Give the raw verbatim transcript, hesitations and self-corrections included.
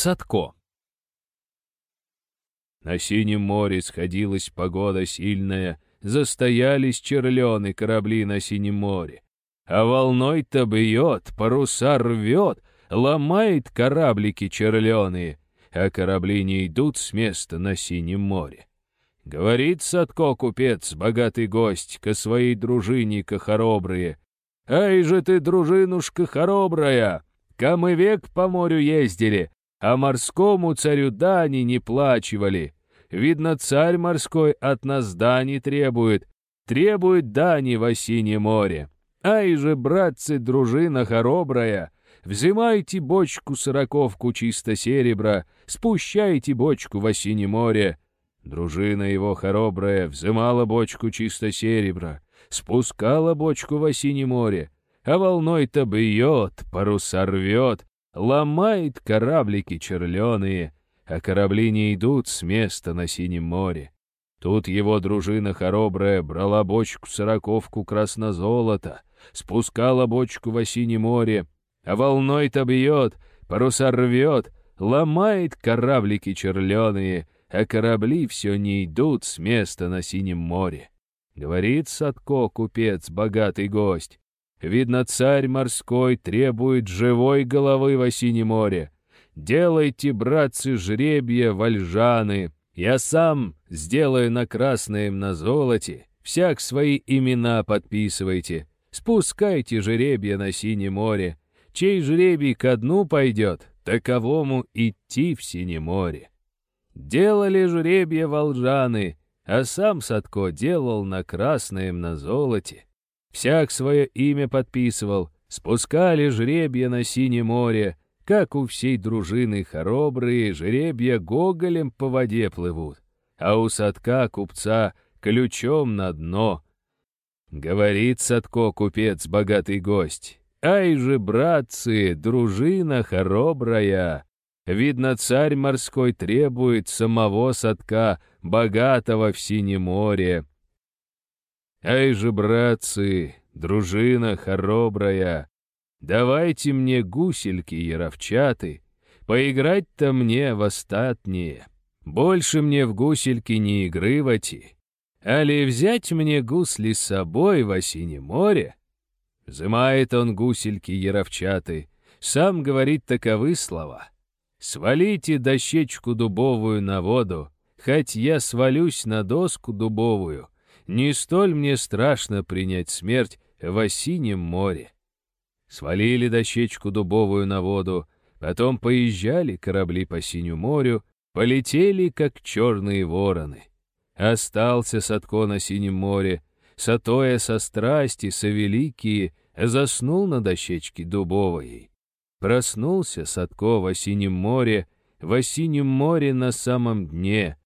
Садко. На синем море сходилась погода сильная, застоялись черлены корабли на синем море. А волной-то бьет, паруса рвет, ломает кораблики черленые, а корабли не идут с места на синем море. Говорит Садко купец, богатый гость, ко своей дружине-ка хоробрые: «Ай же ты, дружинушка хоробрая, ка мы век по морю ездили, а морскому царю дани не плачивали. Видно, царь морской от нас дани требует, требует дани в синем море. Ай же, братцы, дружина хоробрая, взимайте бочку сороковку чисто серебра, спущайте бочку в синее море». Дружина его хоробрая взымала бочку чисто серебра, спускала бочку в синее море, а волной-то бьет, паруса рвет, ломает кораблики черленые, а корабли не идут с места на синем море. Тут его дружина хоробрая брала бочку сороковку краснозолота, спускала бочку в синее море, а волной-то бьет, паруса рвет, ломает кораблики черленые, а корабли все не идут с места на синем море. Говорит Садко купец, богатый гость: видно, царь морской требует живой головы в синем море. Делайте, братцы, жребия вольжаны, я сам сделаю на красном на золоте, всяк свои имена подписывайте, спускайте жребия на синее море. Чей жребий ко дну пойдет, таковому идти в синее море. Делали жребия волжаны, а сам Садко делал на красном на золоте. Всяк свое имя подписывал, спускали жребия на синее море, как у всей дружины хоробрые жребия гоголем по воде плывут, а у Садка купца ключом на дно. Говорит Садко купец, богатый гость: ай же, братцы, дружина хоробрая, видно, царь морской требует самого Садка, богатого в синем море. Ай же, братцы, дружина хоробрая, давайте мне гусельки яровчаты, поиграть-то мне в остатнее. Больше мне в гусельки не игрывати, али взять мне гусли с собой во синее море. Взымает он гусельки яровчаты, сам говорит таковы слова: «Свалите дощечку дубовую на воду, хоть я свалюсь на доску дубовую, не столь мне страшно принять смерть во синем море». Свалили дощечку дубовую на воду, потом поезжали корабли по синему морю, полетели, как черные вороны. Остался Садко на синем море, сатоя со страсти, со великие, заснул на дощечке дубовой. Проснулся Садко во синем море, во синем море на самом дне,